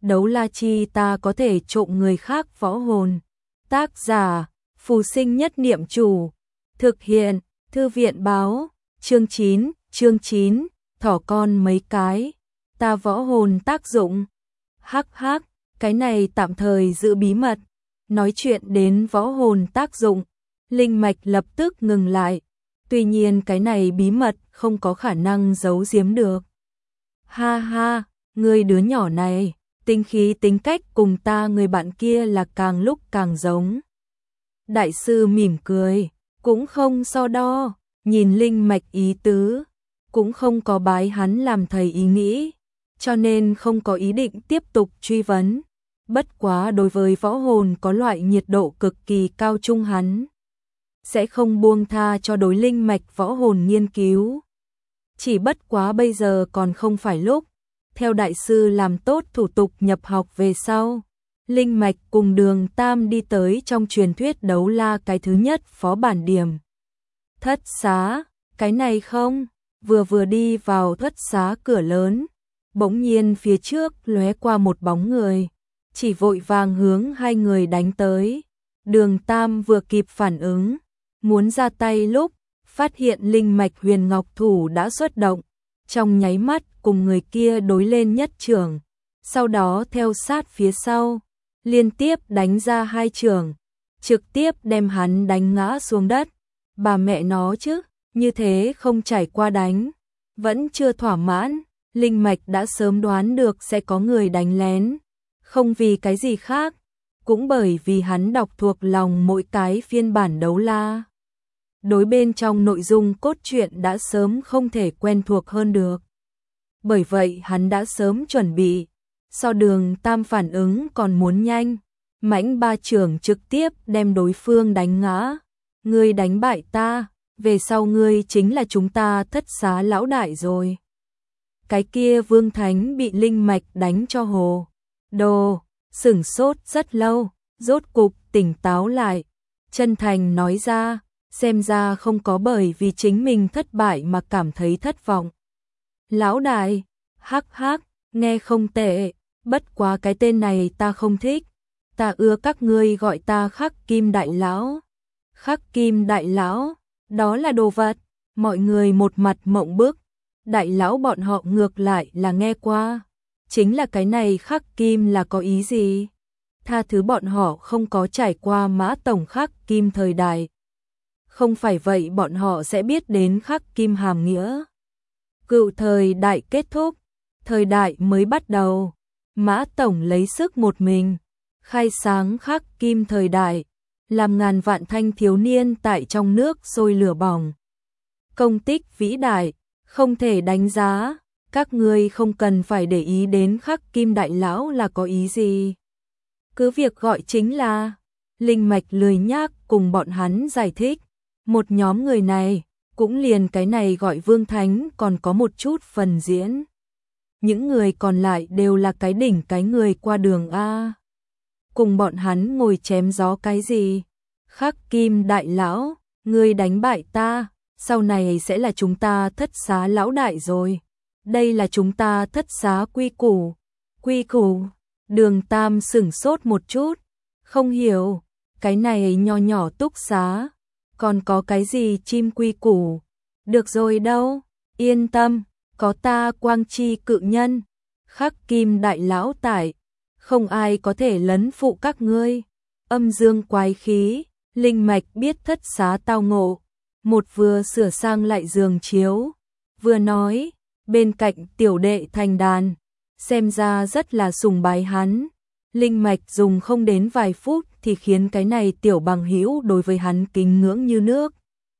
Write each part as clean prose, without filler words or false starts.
đấu la chi ta có thể trộm người khác võ hồn. Tác giả, Phù Sinh Nhất Niệm Chủ. Thực hiện, Thư viện báo, chương 9, thỏ con mấy cái. Ta võ hồn tác dụng. Hắc hắc, cái này tạm thời giữ bí mật. Nói chuyện đến võ hồn tác dụng, Linh Mạch lập tức ngừng lại. Tuy nhiên cái này bí mật không có khả năng giấu giếm được. Ha ha, người đứa nhỏ này, tính khí tính cách cùng ta người bạn kia là càng lúc càng giống. Đại sư mỉm cười, cũng không so đo, nhìn Linh Mạch ý tứ, cũng không có bái hắn làm thầy ý nghĩ, cho nên không có ý định tiếp tục truy vấn. Bất quá đối với võ hồn có loại nhiệt độ cực kỳ cao trung hắn sẽ không buông tha cho đối Linh Mạch võ hồn nghiên cứu. Chỉ bất quá bây giờ còn không phải lúc. Theo đại sư làm tốt thủ tục nhập học về sau, Linh Mạch cùng Đường Tam đi tới trong truyền thuyết đấu la cái thứ nhất phó bản điểm. Thất xá, cái này không, vừa đi vào thất xá cửa lớn, bỗng nhiên phía trước lóe qua một bóng người, chỉ vội vàng hướng hai người đánh tới. Đường Tam vừa kịp phản ứng, muốn ra tay lúc, phát hiện Linh Mạch Huyền Ngọc thủ đã xuất động, trong nháy mắt cùng người kia đối lên nhất chưởng, sau đó theo sát phía sau, liên tiếp đánh ra hai chưởng, trực tiếp đem hắn đánh ngã xuống đất. Bà mẹ nó chứ, như thế không trải qua đánh, vẫn chưa thỏa mãn, Linh Mạch đã sớm đoán được sẽ có người đánh lén, không vì cái gì khác, cũng bởi vì hắn đọc thuộc lòng mỗi cái phiên bản đấu la. Đối bên trong nội dung cốt truyện đã sớm không thể quen thuộc hơn được. Bởi vậy hắn đã sớm chuẩn bị, so Đường Tam phản ứng còn muốn nhanh, mãnh ba chưởng trực tiếp đem đối phương đánh ngã. Ngươi đánh bại ta, về sau ngươi chính là chúng ta thất xá lão đại rồi. Cái kia Vương Thánh bị Linh Mạch đánh cho hồ đồ, sửng sốt rất lâu, rốt cục tỉnh táo lại, chân thành nói ra, xem ra không có bởi vì chính mình thất bại mà cảm thấy thất vọng. Lão đại, hắc hắc, nghe không tệ, bất quá cái tên này ta không thích, ta ưa các ngươi gọi ta Khắc Kim Đại Lão. Khắc Kim Đại Lão, đó là đồ vật, mọi người một mặt mộng bức, Đại Lão bọn họ ngược lại là nghe qua, chính là cái này Khắc Kim là có ý gì? Tha thứ bọn họ không có trải qua Mã Tổng Khắc Kim thời đại. Không phải vậy bọn họ sẽ biết đến Khắc Kim hàm nghĩa. Cựu thời đại kết thúc, thời đại mới bắt đầu, Mã Tổng lấy sức một mình, khai sáng Khắc Kim thời đại, làm ngàn vạn thanh thiếu niên tại trong nước sôi lửa bỏng. Công tích vĩ đại, không thể đánh giá, các ngươi không cần phải để ý đến Khắc Kim Đại Lão là có ý gì. Cứ việc gọi chính là, Linh Mạch lười nhác cùng bọn hắn giải thích, một nhóm người này, cũng liền cái này gọi Vương Thánh còn có một chút phần diễn. Những người còn lại đều là cái đỉnh cái người qua đường A. Cùng bọn hắn ngồi chém gió cái gì? Khắc Kim Đại Lão, ngươi đánh bại ta, sau này sẽ là chúng ta thất xá lão đại rồi. Đây là chúng ta thất xá quy củ. Quy củ? Đường Tam sửng sốt một chút, không hiểu, cái này nho nhỏ túc xá, còn có cái gì chim quy củ? Được rồi đâu, yên tâm, có ta Quang Chi cự nhân, Khắc Kim Đại Lão tại, không ai có thể lấn phụ các ngươi. Âm dương quái khí, Linh Mạch biết thất xá tao ngộ, một vừa sửa sang lại giường chiếu, vừa nói, bên cạnh tiểu đệ thành đàn, xem ra rất là sùng bái hắn. Linh Mạch dùng không đến vài phút thì khiến cái này tiểu bằng hữu đối với hắn kính ngưỡng như nước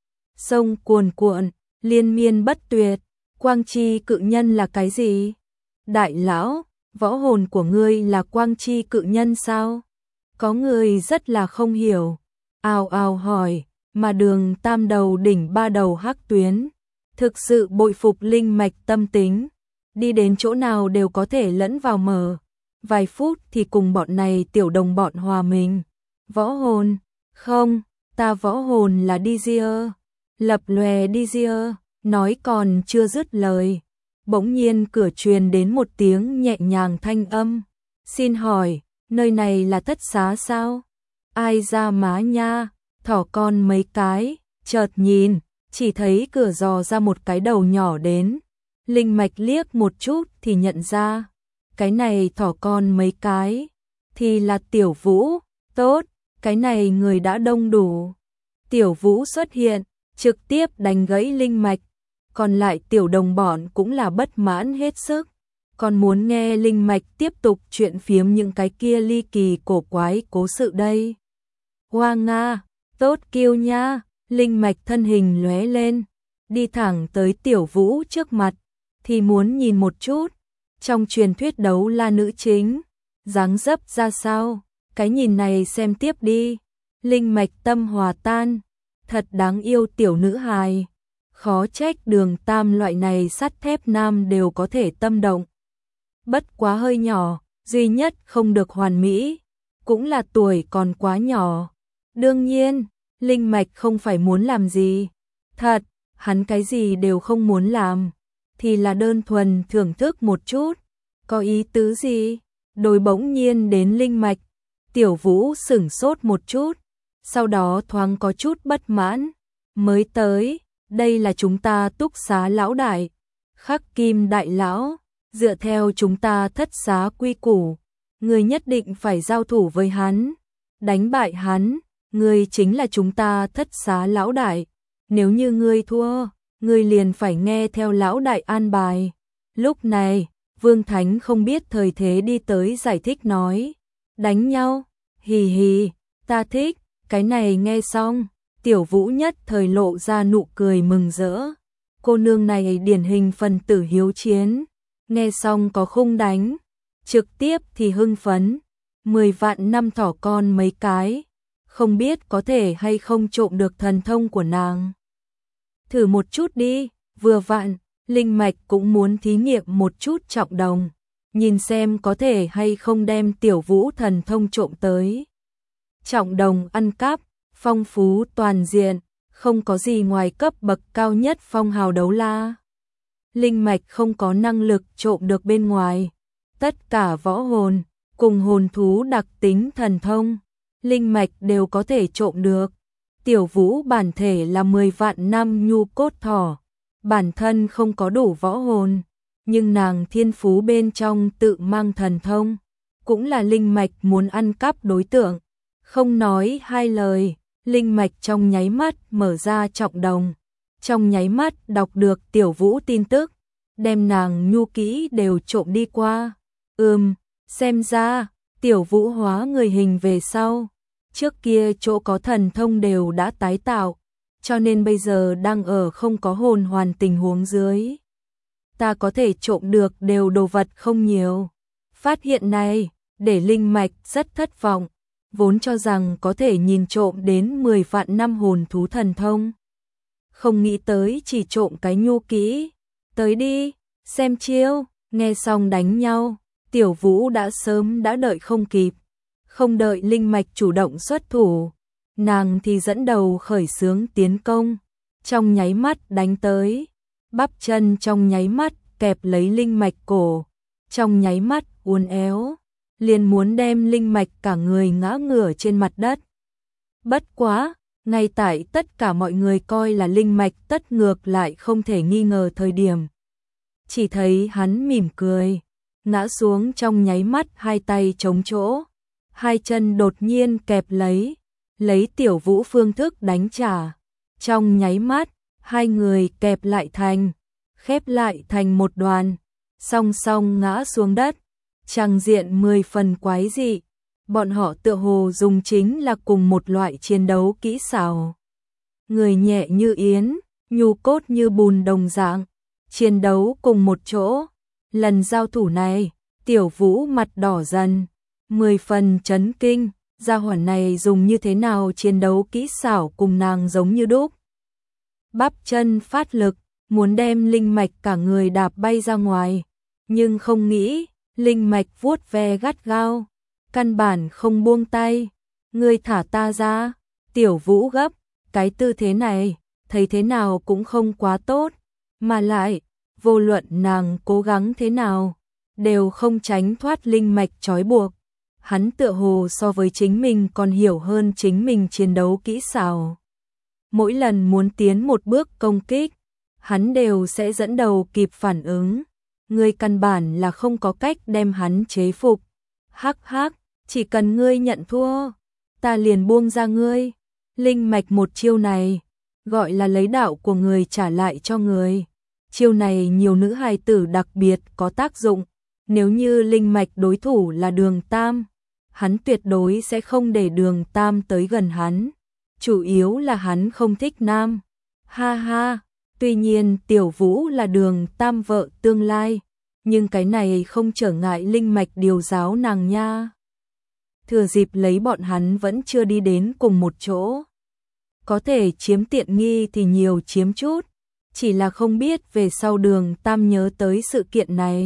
sông cuồn cuộn, liên miên bất tuyệt. Quang Chi cự nhân là cái gì? Đại Lão, võ hồn của ngươi là Quang Chi cự nhân sao? Có người rất là không hiểu, ào ào hỏi, mà Đường Tam đầu đỉnh ba đầu hắc tuyến, thực sự bội phục Linh Mạch tâm tính, đi đến chỗ nào đều có thể lẫn vào mở, vài phút thì cùng bọn này tiểu đồng bọn hòa mình. Võ hồn? Không, ta võ hồn là Dizier, lập lòe Dizier, nói còn chưa dứt lời, bỗng nhiên cửa truyền đến một tiếng nhẹ nhàng thanh âm, Xin hỏi, nơi này là thất xá sao? Ai ra má nha, thỏ con mấy cái, chợt nhìn, chỉ thấy cửa dò ra một cái đầu nhỏ đến. Linh mạch liếc một chút thì nhận ra, cái này thỏ con mấy cái, thì là Tiểu Vũ, tốt, cái này người đã đông đủ. Tiểu Vũ xuất hiện, trực tiếp đánh gãy linh mạch, còn lại tiểu đồng bọn cũng là bất mãn hết sức, còn muốn nghe linh mạch tiếp tục chuyện phiếm những cái kia ly kỳ cổ quái cố sự đây. Hoa Nga, tốt kiêu nha, linh mạch thân hình lóe lên, đi thẳng tới Tiểu Vũ trước mặt, thì muốn nhìn một chút, trong truyền thuyết đấu la nữ chính, dáng dấp ra sao, cái nhìn này xem tiếp đi. Linh mạch tâm hòa tan, thật đáng yêu tiểu nữ hài, khó trách Đường Tam loại này sắt thép nam đều có thể tâm động. Bất quá hơi nhỏ, duy nhất không được hoàn mỹ, cũng là tuổi còn quá nhỏ. Đương nhiên, linh mạch không phải muốn làm gì. Thật, hắn cái gì đều không muốn làm, thì là đơn thuần thưởng thức một chút. Có ý tứ gì? Đối bỗng nhiên đến linh mạch, Tiểu Vũ sửng sốt một chút, sau đó thoáng có chút bất mãn. Mới tới, đây là chúng ta túc xá lão đại, Khắc Kim đại lão, dựa theo chúng ta thất xá quy củ, người nhất định phải giao thủ với hắn, đánh bại hắn, người chính là chúng ta thất xá lão đại, nếu như ngươi thua, ngươi liền phải nghe theo lão đại an bài. Lúc này, Vương Thánh không biết thời thế đi tới giải thích nói, đánh nhau, hì hì, ta thích, cái này nghe xong, Tiểu Vũ nhất thời lộ ra nụ cười mừng rỡ. Cô nương này điển hình phần tử hiếu chiến, nghe xong có khung đánh, trực tiếp thì hưng phấn, 10 vạn năm thỏ con mấy cái, không biết có thể hay không trộm được thần thông của nàng. Thử một chút đi, vừa vặn, linh mạch cũng muốn thí nghiệm một chút Trọng Đồng, nhìn xem có thể hay không đem Tiểu Vũ thần thông trộm tới. Trọng Đồng ăn cắp, phong phú toàn diện, không có gì ngoài cấp bậc cao nhất phong hào đấu la. Linh mạch không có năng lực trộm được bên ngoài. Tất cả võ hồn, cùng hồn thú đặc tính thần thông, linh mạch đều có thể trộm được. Tiểu Vũ bản thể là 10 vạn năm nhu cốt thỏ, bản thân không có đủ võ hồn, nhưng nàng thiên phú bên trong tự mang thần thông, cũng là linh mạch muốn ăn cắp đối tượng. Không nói hai lời, linh mạch trong nháy mắt mở ra Trọng Đồng, trong nháy mắt đọc được Tiểu Vũ tin tức, đem nàng nhu kỹ đều trộm đi qua. Xem ra, Tiểu Vũ hóa người hình về sau, trước kia chỗ có thần thông đều đã tái tạo, cho nên bây giờ đang ở không có hồn hoàn tình huống dưới. Ta có thể trộm được đều đồ vật không nhiều. Phát hiện này, để linh mạch rất thất vọng, vốn cho rằng có thể nhìn trộm đến 10 vạn năm hồn thú thần thông. Không nghĩ tới chỉ trộm cái nhu kỹ. Tới đi, xem chiêu, nghe xong đánh nhau, Tiểu Vũ đã sớm đã đợi không kịp. Không đợi linh mạch chủ động xuất thủ, nàng thì dẫn đầu khởi xướng tiến công, trong nháy mắt đánh tới, bắp chân trong nháy mắt kẹp lấy linh mạch cổ, trong nháy mắt uốn éo, liền muốn đem linh mạch cả người ngã ngửa trên mặt đất. Bất quá, ngay tại tất cả mọi người coi là linh mạch tất ngược lại không thể nghi ngờ thời điểm. Chỉ thấy hắn mỉm cười, ngã xuống trong nháy mắt hai tay chống chỗ, hai chân đột nhiên kẹp lấy Tiểu Vũ phương thức đánh trả. Trong nháy mắt, hai người kẹp lại khép lại thành một đoàn, song song ngã xuống đất, tràng diện 10 phần quái dị. Bọn họ tựa hồ dùng chính là cùng một loại chiến đấu kỹ xảo. Người nhẹ như yến, nhu cốt như bùn đồng dạng, chiến đấu cùng một chỗ. Lần giao thủ này, Tiểu Vũ mặt đỏ dần, 10 phần chấn kinh, gia hỏa này dùng như thế nào chiến đấu kỹ xảo cùng nàng giống như đúc. Bắp chân phát lực, muốn đem linh mạch cả người đạp bay ra ngoài, nhưng không nghĩ, linh mạch vuốt ve gắt gao, căn bản không buông tay. Ngươi thả ta ra. Tiểu Vũ gấp, cái tư thế này, thấy thế nào cũng không quá tốt, mà lại, vô luận nàng cố gắng thế nào, đều không tránh thoát linh mạch trói buộc. Hắn tựa hồ so với chính mình còn hiểu hơn chính mình chiến đấu kỹ xảo. Mỗi lần muốn tiến một bước công kích, hắn đều sẽ dẫn đầu kịp phản ứng. Ngươi căn bản là không có cách đem hắn chế phục. Hắc hắc, chỉ cần ngươi nhận thua, ta liền buông ra ngươi. Linh mạch một chiêu này, gọi là lấy đạo của người trả lại cho người. Chiêu này nhiều nữ hài tử đặc biệt có tác dụng. Nếu như linh mạch đối thủ là Đường Tam, hắn tuyệt đối sẽ không để Đường Tam tới gần hắn. Chủ yếu là hắn không thích nam. Ha ha, tuy nhiên Tiểu Vũ là Đường Tam vợ tương lai, nhưng cái này không trở ngại linh mạch điều giáo nàng nha. Thừa dịp lấy bọn hắn vẫn chưa đi đến cùng một chỗ, có thể chiếm tiện nghi thì nhiều chiếm chút, chỉ là không biết về sau Đường Tam nhớ tới sự kiện này,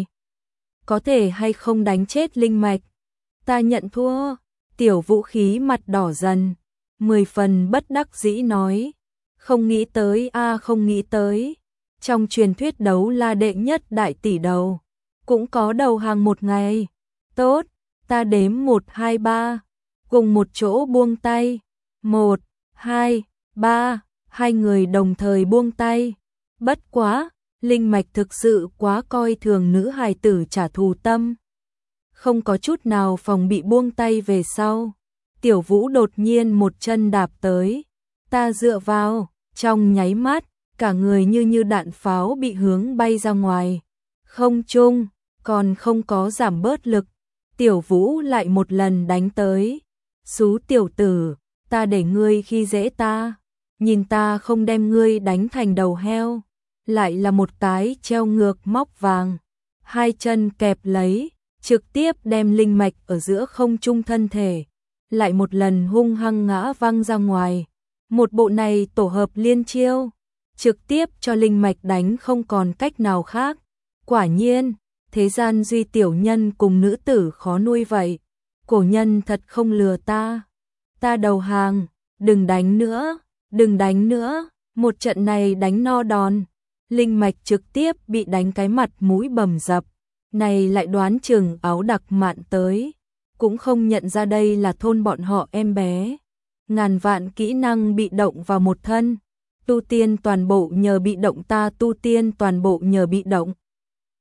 có thể hay không đánh chết linh mạch. Ta nhận thua. Tiểu Vũ khí mặt đỏ dần, 10 phần bất đắc dĩ nói. Không nghĩ tới không nghĩ tới. Trong truyền thuyết đấu la đệ nhất đại tỷ đầu, cũng có đầu hàng một ngày. Tốt, ta đếm 1, 2, 3, cùng một chỗ buông tay. 1, 2, 3, hai người đồng thời buông tay. Bất quá, linh mạch thực sự quá coi thường nữ hài tử trả thù tâm. Không có chút nào phòng bị buông tay về sau. Tiểu Vũ đột nhiên một chân đạp tới. Ta dựa vào, trong nháy mắt, cả người như đạn pháo bị hướng bay ra ngoài. Không trung, còn không có giảm bớt lực. Tiểu Vũ lại một lần đánh tới. Xú tiểu tử, ta để ngươi khi dễ ta. Nhìn ta không đem ngươi đánh thành đầu heo. Lại là một cái treo ngược móc vàng. Hai chân kẹp lấy, trực tiếp đem linh mạch ở giữa không trung thân thể. Lại một lần hung hăng ngã văng ra ngoài. Một bộ này tổ hợp liên chiêu, trực tiếp cho linh mạch đánh không còn cách nào khác. Quả nhiên, thế gian duy tiểu nhân cùng nữ tử khó nuôi vậy. Cổ nhân thật không lừa ta. Ta đầu hàng, đừng đánh nữa, đừng đánh nữa. Một trận này đánh no đòn, linh mạch trực tiếp bị đánh cái mặt mũi bầm dập. Này lại đoán chừng áo đặc mạn tới, cũng không nhận ra đây là thôn bọn họ em bé. Ngàn vạn kỹ năng bị động vào một thân, tu tiên toàn bộ nhờ bị động, ta tu tiên toàn bộ nhờ bị động.